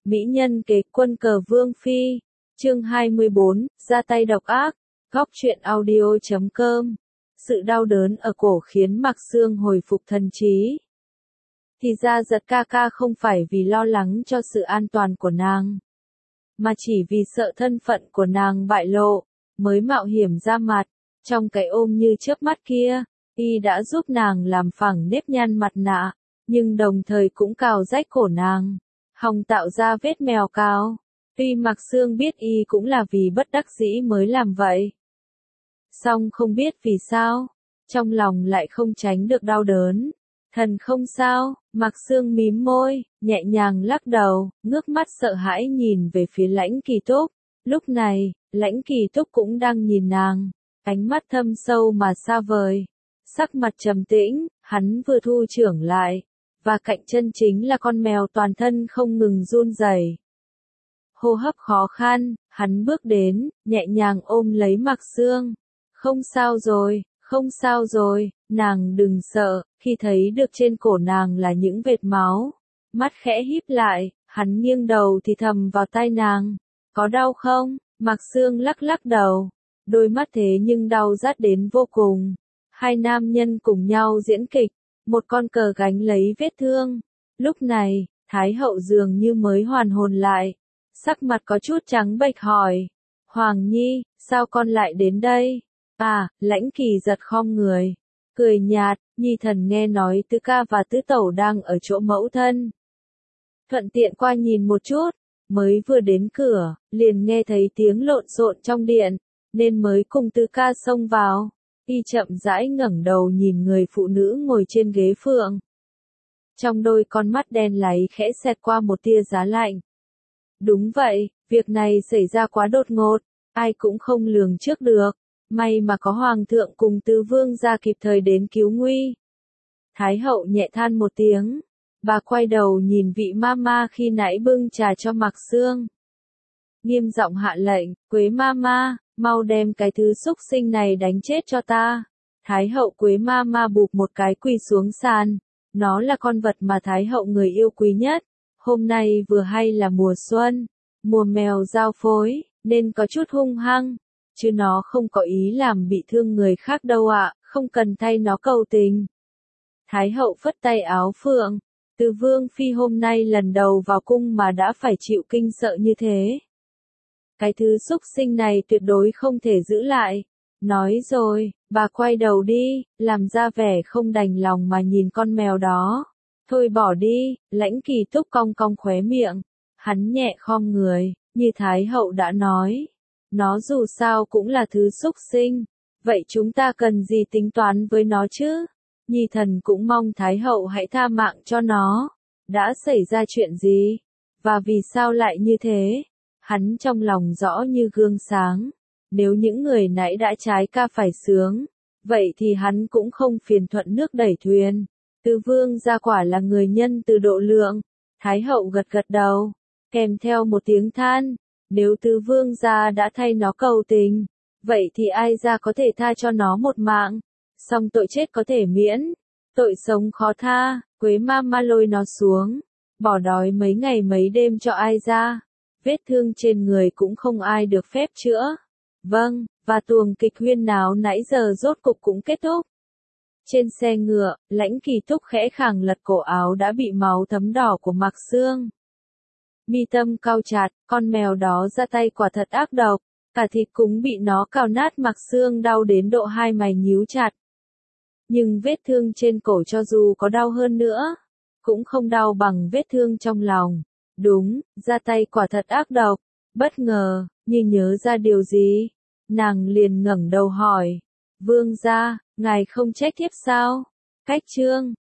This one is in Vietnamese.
Mỹ nhân kế quân cờ Vương Phi, chương 24, ra tay độc ác, góc truyện audio.com. Sự đau đớn ở cổ khiến Mạc Sương hồi phục thần trí. Thì ra Giật ca ca không phải vì lo lắng cho sự an toàn của nàng, mà chỉ vì sợ thân phận của nàng bại lộ, mới mạo hiểm ra mặt. Trong cái ôm như chớp mắt kia, y đã giúp nàng làm phẳng nếp nhăn mặt nạ, nhưng đồng thời cũng cào rách cổ nàng, hòng tạo ra vết mèo cào. Tuy Mạc Sương biết y cũng là vì bất đắc dĩ mới làm vậy, song không biết vì sao, trong lòng lại không tránh được đau đớn. Thần không sao, Mạc Sương mím môi, nhẹ nhàng lắc đầu, ngước mắt sợ hãi nhìn về phía Lãnh Kỳ Túc. Lúc này, Lãnh Kỳ Túc cũng đang nhìn nàng, ánh mắt thâm sâu mà xa vời, sắc mặt trầm tĩnh. Hắn vừa thu trưởng lại, và cạnh chân chính là con mèo toàn thân không ngừng run rẩy. Hô hấp khó khăn, hắn bước đến, nhẹ nhàng ôm lấy Mạc Sương. Không sao rồi, không sao rồi, nàng đừng sợ. Khi thấy được trên cổ nàng là những vệt máu, mắt khẽ híp lại, hắn nghiêng đầu thì thầm vào tai nàng. Có đau không? Mạc Sương lắc lắc đầu, đôi mắt thế nhưng đau rát đến vô cùng. Hai nam nhân cùng nhau diễn kịch, một con cờ gánh lấy vết thương. Lúc này, Thái hậu dường như mới hoàn hồn lại, sắc mặt có chút trắng bệch hỏi. Hoàng Nhi, sao con lại đến đây? À, Lãnh Kỳ Giật khom người, cười nhạt, Nhi thần nghe nói tứ ca và tứ tẩu đang ở chỗ mẫu thân, thuận tiện qua nhìn một chút. Mới vừa đến cửa, liền nghe thấy tiếng lộn xộn trong điện, nên mới cùng tứ ca xông vào. Y chậm rãi ngẩng đầu nhìn người phụ nữ ngồi trên ghế phượng. Trong đôi con mắt đen láy khẽ xẹt qua một tia giá lạnh. Đúng vậy, việc này xảy ra quá đột ngột, ai cũng không lường trước được. May mà có hoàng thượng cùng tứ vương gia kịp thời đến cứu nguy. Thái hậu nhẹ than một tiếng, bà quay đầu nhìn vị mama khi nãy bưng trà cho Mạc Sương, nghiêm giọng hạ lệnh, Quế mama, mau đem cái thứ xúc sinh này đánh chết cho ta. Thái hậu Quế mama bụp một cái quỳ xuống sàn. Nó là con vật mà Thái hậu người yêu quý nhất. Hôm nay vừa hay là mùa xuân, mùa mèo giao phối, nên có chút hung hăng. Chứ nó không có ý làm bị thương người khác đâu ạ, không cần thay nó cầu tình. Thái hậu phất tay áo phượng, Từ Vương Phi hôm nay lần đầu vào cung mà đã phải chịu kinh sợ như thế. Cái thứ xúc sinh này tuyệt đối không thể giữ lại. Nói rồi, bà quay đầu đi, làm ra vẻ không đành lòng mà nhìn con mèo đó. Thôi bỏ đi, Lãnh Kỳ Túc cong cong khóe miệng. Hắn nhẹ khom người, như Thái hậu đã nói. Nó dù sao cũng là thứ xúc sinh, vậy chúng ta cần gì tính toán với nó chứ? Nhi thần cũng mong Thái hậu hãy tha mạng cho nó. Đã xảy ra chuyện gì? Và vì sao lại như thế? Hắn trong lòng rõ như gương sáng. Nếu những người nãy đã trái ca phải sướng, vậy thì hắn cũng không phiền thuận nước đẩy thuyền. Tứ vương gia quả là người nhân từ độ lượng. Thái hậu gật gật đầu, kèm theo một tiếng than. Nếu tứ vương gia đã thay nó cầu tình, vậy thì ai ra có thể tha cho nó một mạng. Song tội chết có thể miễn, tội sống khó tha. Quế mama lôi nó xuống, bỏ đói mấy ngày mấy đêm cho ai ra. Vết thương trên người cũng không ai được phép chữa. Vâng, và tuồng kịch huyên náo nãy giờ rốt cục cũng kết thúc. Trên xe ngựa, Lãnh Kỳ Túc khẽ khàng lật cổ áo đã bị máu thấm đỏ của Mạc Sương. Mi tâm cau chặt, con mèo đó ra tay quả thật ác độc, cả thịt cũng bị nó cào nát. Mạc Sương đau đến độ hai mày nhíu chặt. Nhưng vết thương trên cổ cho dù có đau hơn nữa, cũng không đau bằng vết thương trong lòng. Đúng, ra tay quả thật ác độc. Bất ngờ, như nhớ ra điều gì, nàng liền ngẩng đầu hỏi. Vương gia, ngài không trách thiếp sao? Cách chương